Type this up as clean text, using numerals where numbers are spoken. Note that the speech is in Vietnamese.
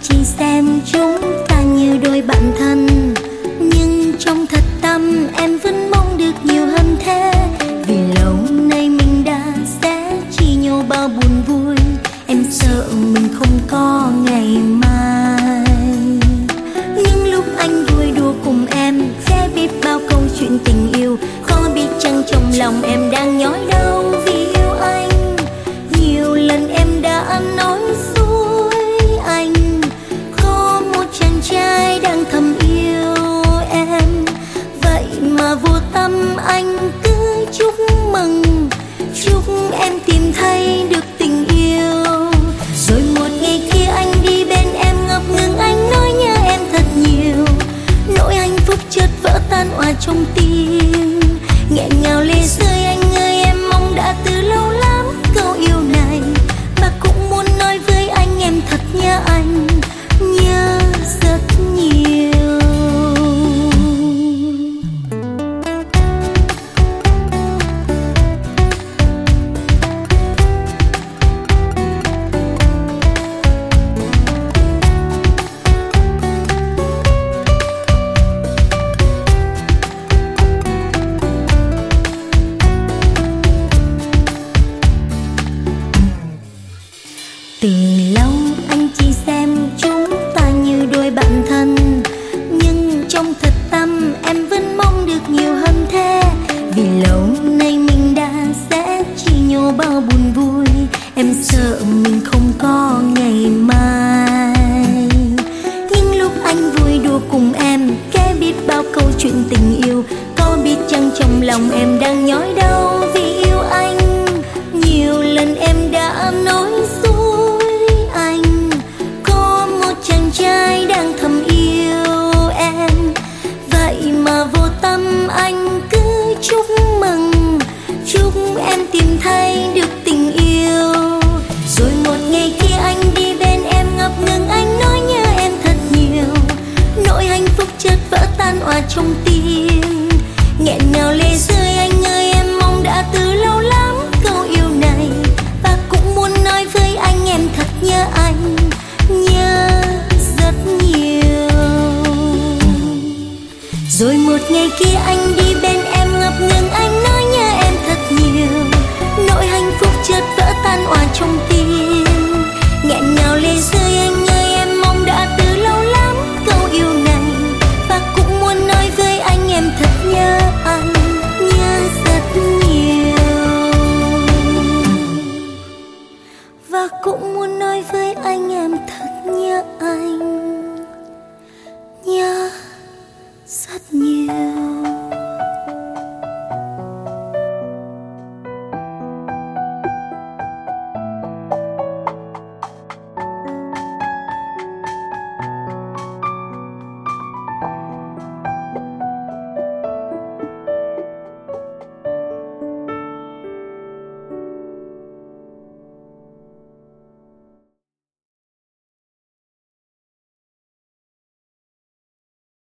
chỉ xem chúng ta như đôi bạn thân, nhưng trong thật tâm em vẫn mong được nhiều hơn thế. Vì lâu nay mình đã sẽ chia nhau bao buồn vui, em sợ mình không có ngày mai. Nhưng lúc anh vui đùa cùng em, sẽ biết bao câu chuyện tình yêu, khó biết chăng trong lòng em đang nhói đau vì yêu anh. Nhiều lần em đã nói dối anh, có một chàng trai đang thầm yêu em, vậy mà vô tâm anh cứ chúc mừng, chúc em tìm thấy được tình yêu. Rồi một ngày kia anh đi bên em ngập ngừng, anh nói nhớ em thật nhiều, nỗi hạnh phúc chợt vỡ tan òa trong tim. Nghẹn ngào lệ rơi anh ơi, em mong đã từ lâu lắm câu yêu này, và cũng muốn nói với anh em thật nhớ anh, nhớ rất nhiều. Từ lâu anh chỉ xem chúng ta như đôi bạn thân, nhưng trong thật tâm em vẫn mong được nhiều hơn thế. Vì lâu nay mình đã sẽ chia nhau bao buồn vui, em sợ mình không có ngày mai. Nhưng lúc anh vui đùa cùng em, kể biết bao câu chuyện tình yêu, có biết chăng trong lòng em đang nhói đau